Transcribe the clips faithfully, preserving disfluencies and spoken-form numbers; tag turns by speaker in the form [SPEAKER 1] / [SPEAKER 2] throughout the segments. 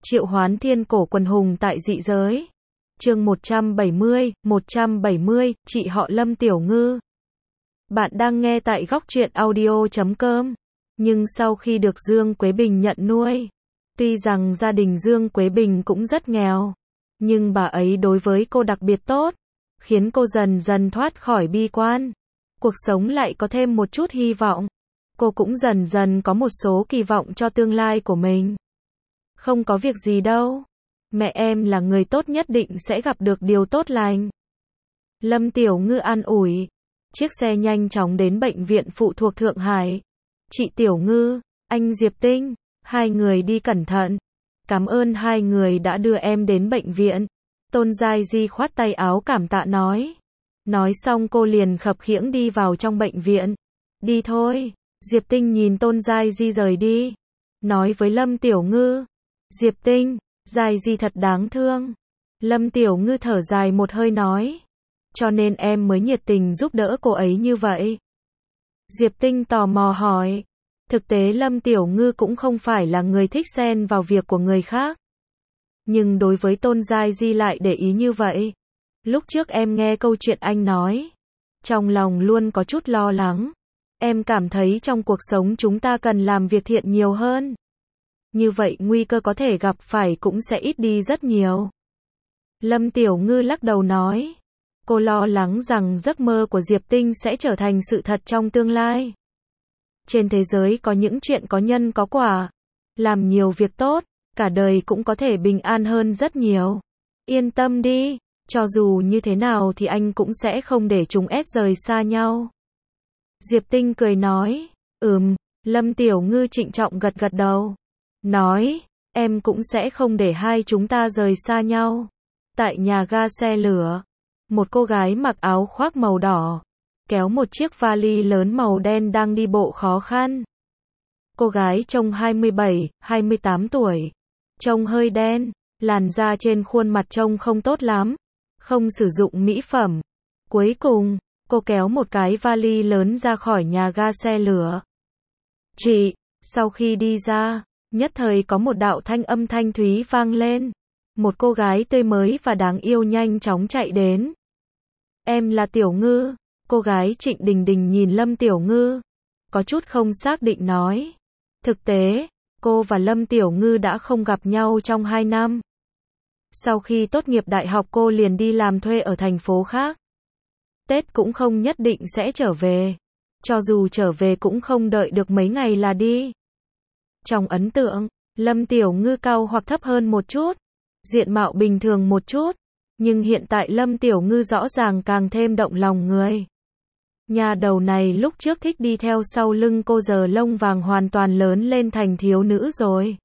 [SPEAKER 1] Triệu hoán thiên cổ quần hùng tại dị giới. Chương một trăm bảy mươi, một trăm bảy mươi, chị họ Lâm Tiểu Ngư. Bạn đang nghe tại góc truyện audio chấm com. Nhưng sau khi được Dương Quế Bình nhận nuôi, tuy rằng gia đình Dương Quế Bình cũng rất nghèo, nhưng bà ấy đối với cô đặc biệt tốt, khiến cô dần dần thoát khỏi bi quan. Cuộc sống lại có thêm một chút hy vọng. Cô cũng dần dần có một số kỳ vọng cho tương lai của mình. Không có việc gì đâu. Mẹ em là người tốt, nhất định sẽ gặp được điều tốt lành. Lâm Tiểu Ngư an ủi. Chiếc xe nhanh chóng đến bệnh viện phụ thuộc Thượng Hải. Chị Tiểu Ngư, anh Diệp Tinh, hai người đi cẩn thận. Cảm ơn hai người đã đưa em đến bệnh viện. Tôn Giai Di khoát tay áo cảm tạ nói. Nói xong cô liền khập khiễng đi vào trong bệnh viện. Đi thôi. Diệp Tinh nhìn Tôn Giai Di rời đi. Nói với Lâm Tiểu Ngư. Diệp Tinh, Giai Di thật đáng thương. Lâm Tiểu Ngư thở dài một hơi nói. Cho nên em mới nhiệt tình giúp đỡ cô ấy như vậy. Diệp Tinh tò mò hỏi. Thực tế Lâm Tiểu Ngư cũng không phải là người thích xen vào việc của người khác. Nhưng đối với Tôn Giai Di lại để ý như vậy. Lúc trước em nghe câu chuyện anh nói, trong lòng luôn có chút lo lắng. Em cảm thấy trong cuộc sống chúng ta cần làm việc thiện nhiều hơn. Như vậy nguy cơ có thể gặp phải cũng sẽ ít đi rất nhiều. Lâm Tiểu Ngư lắc đầu nói. Cô lo lắng rằng giấc mơ của Diệp Tinh sẽ trở thành sự thật trong tương lai. Trên thế giới có những chuyện có nhân có quả. Làm nhiều việc tốt, cả đời cũng có thể bình an hơn rất nhiều. Yên tâm đi, cho dù như thế nào thì anh cũng sẽ không để chúng ép rời xa nhau. Diệp Tinh cười nói. Ừm, Lâm Tiểu Ngư trịnh trọng gật gật đầu. Nói, em cũng sẽ không để hai chúng ta rời xa nhau. Tại nhà ga xe lửa, một cô gái mặc áo khoác màu đỏ, kéo một chiếc vali lớn màu đen đang đi bộ khó khăn. Cô gái trông hai mươi bảy, hai mươi tám tuổi, trông hơi đen, làn da trên khuôn mặt trông không tốt lắm, không sử dụng mỹ phẩm. Cuối cùng, cô kéo một cái vali lớn ra khỏi nhà ga xe lửa. Chị, sau khi đi ra, nhất thời có một đạo thanh âm thanh thúy vang lên. Một cô gái tươi mới và đáng yêu nhanh chóng chạy đến. Em là Tiểu Ngư. Cô gái Trịnh Đình Đình nhìn Lâm Tiểu Ngư, có chút không xác định nói. Thực tế, cô và Lâm Tiểu Ngư đã không gặp nhau trong hai năm. Sau khi tốt nghiệp đại học cô liền đi làm thuê ở thành phố khác. Tết cũng không nhất định sẽ trở về. Cho dù trở về cũng không đợi được mấy ngày là đi. Trong ấn tượng, Lâm Tiểu Ngư cao hoặc thấp hơn một chút, diện mạo bình thường một chút, nhưng hiện tại Lâm Tiểu Ngư rõ ràng càng thêm động lòng người. Nhà đầu này lúc trước thích đi theo sau lưng cô giờ lông vàng hoàn toàn lớn lên thành thiếu nữ rồi.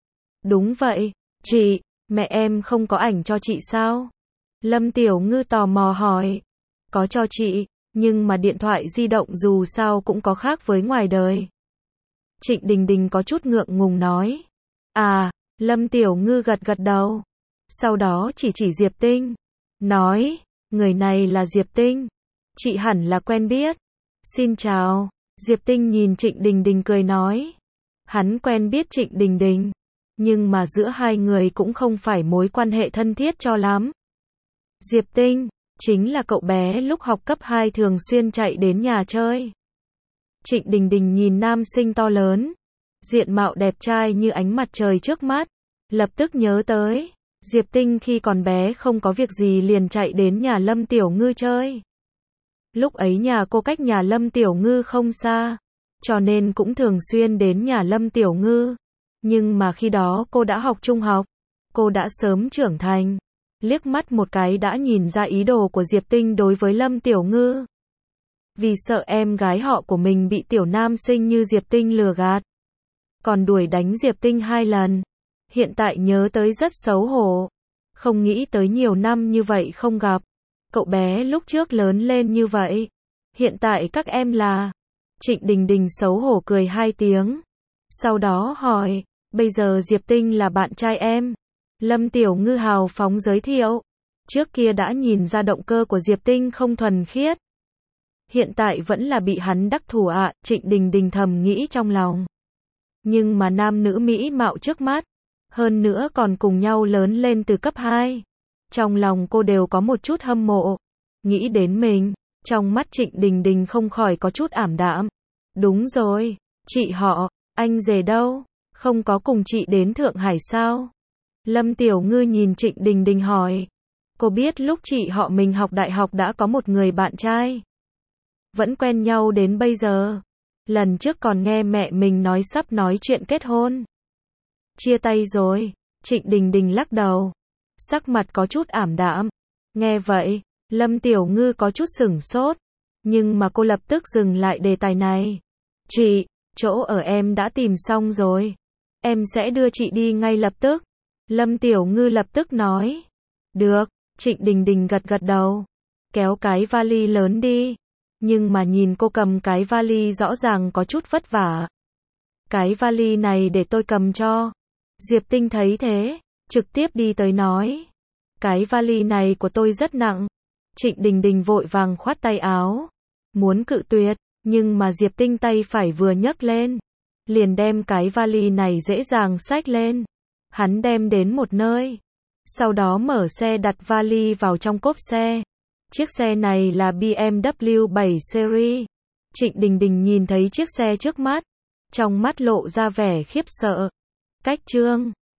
[SPEAKER 1] Đúng vậy, chị, mẹ em không có ảnh cho chị sao? Lâm Tiểu Ngư tò mò hỏi. Có cho chị, nhưng mà điện thoại di động dù sao cũng có khác với ngoài đời. Trịnh Đình Đình có chút ngượng ngùng nói. À, Lâm Tiểu Ngư gật gật đầu. Sau đó chỉ chỉ Diệp Tinh. Nói, người này là Diệp Tinh. Chị hẳn là quen biết. Xin chào. Diệp Tinh nhìn Trịnh Đình Đình cười nói. Hắn quen biết Trịnh Đình Đình. Nhưng mà giữa hai người cũng không phải mối quan hệ thân thiết cho lắm. Diệp Tinh, chính là cậu bé lúc học cấp hai thường xuyên chạy đến nhà chơi. Trịnh Đình Đình nhìn nam sinh to lớn, diện mạo đẹp trai như ánh mặt trời trước mắt, lập tức nhớ tới. Diệp Tinh khi còn bé không có việc gì liền chạy đến nhà Lâm Tiểu Ngư chơi. Lúc ấy nhà cô cách nhà Lâm Tiểu Ngư không xa, cho nên cũng thường xuyên đến nhà Lâm Tiểu Ngư. Nhưng mà khi đó cô đã học trung học, cô đã sớm trưởng thành. Liếc mắt một cái đã nhìn ra ý đồ của Diệp Tinh đối với Lâm Tiểu Ngư. Vì sợ em gái họ của mình bị tiểu nam sinh như Diệp Tinh lừa gạt, còn đuổi đánh Diệp Tinh hai lần. Hiện tại nhớ tới rất xấu hổ. Không nghĩ tới nhiều năm như vậy không gặp. Cậu bé lúc trước lớn lên như vậy. Hiện tại các em là... Trịnh Đình Đình xấu hổ cười hai tiếng. Sau đó hỏi, bây giờ Diệp Tinh là bạn trai em. Lâm Tiểu Ngư hào phóng giới thiệu. Trước kia đã nhìn ra động cơ của Diệp Tinh không thuần khiết. Hiện tại vẫn là bị hắn đắc thủ ạ, à, Trịnh Đình Đình thầm nghĩ trong lòng. Nhưng mà nam nữ mỹ mạo trước mắt, Hơn nữa còn cùng nhau lớn lên từ cấp hai. Trong lòng cô đều có một chút hâm mộ. Nghĩ đến mình, trong mắt Trịnh Đình Đình không khỏi có chút ảm đạm. Đúng rồi, chị họ, anh rể đâu? Không có cùng chị đến Thượng Hải sao? Lâm Tiểu Ngư nhìn Trịnh Đình Đình hỏi. Cô biết lúc chị họ mình học đại học đã có một người bạn trai. Vẫn quen nhau đến bây giờ. Lần trước còn nghe mẹ mình nói sắp nói chuyện kết hôn. Chia tay rồi. Trịnh Đình Đình lắc đầu. Sắc mặt có chút ảm đạm. Nghe vậy, Lâm Tiểu Ngư có chút sửng sốt. Nhưng mà cô lập tức dừng lại đề tài này. Chị, chỗ ở em đã tìm xong rồi. Em sẽ đưa chị đi ngay lập tức. Lâm Tiểu Ngư lập tức nói. Được, Trịnh Đình Đình gật gật đầu. Kéo cái vali lớn đi. Nhưng mà nhìn cô cầm cái vali rõ ràng có chút vất vả. Cái vali này để tôi cầm cho. Diệp Tinh thấy thế, trực tiếp đi tới nói. Cái vali này của tôi rất nặng. Trịnh Đình Đình vội vàng khoát tay áo. Muốn cự tuyệt, nhưng mà Diệp Tinh tay phải vừa nhấc lên. Liền đem cái vali này dễ dàng xách lên. Hắn đem đến một nơi. Sau đó mở xe đặt vali vào trong cốp xe. Chiếc xe này là bê em vê bảy Series. Trịnh Đình Đình nhìn thấy chiếc xe trước mắt. Trong mắt lộ ra vẻ khiếp sợ. Cách chương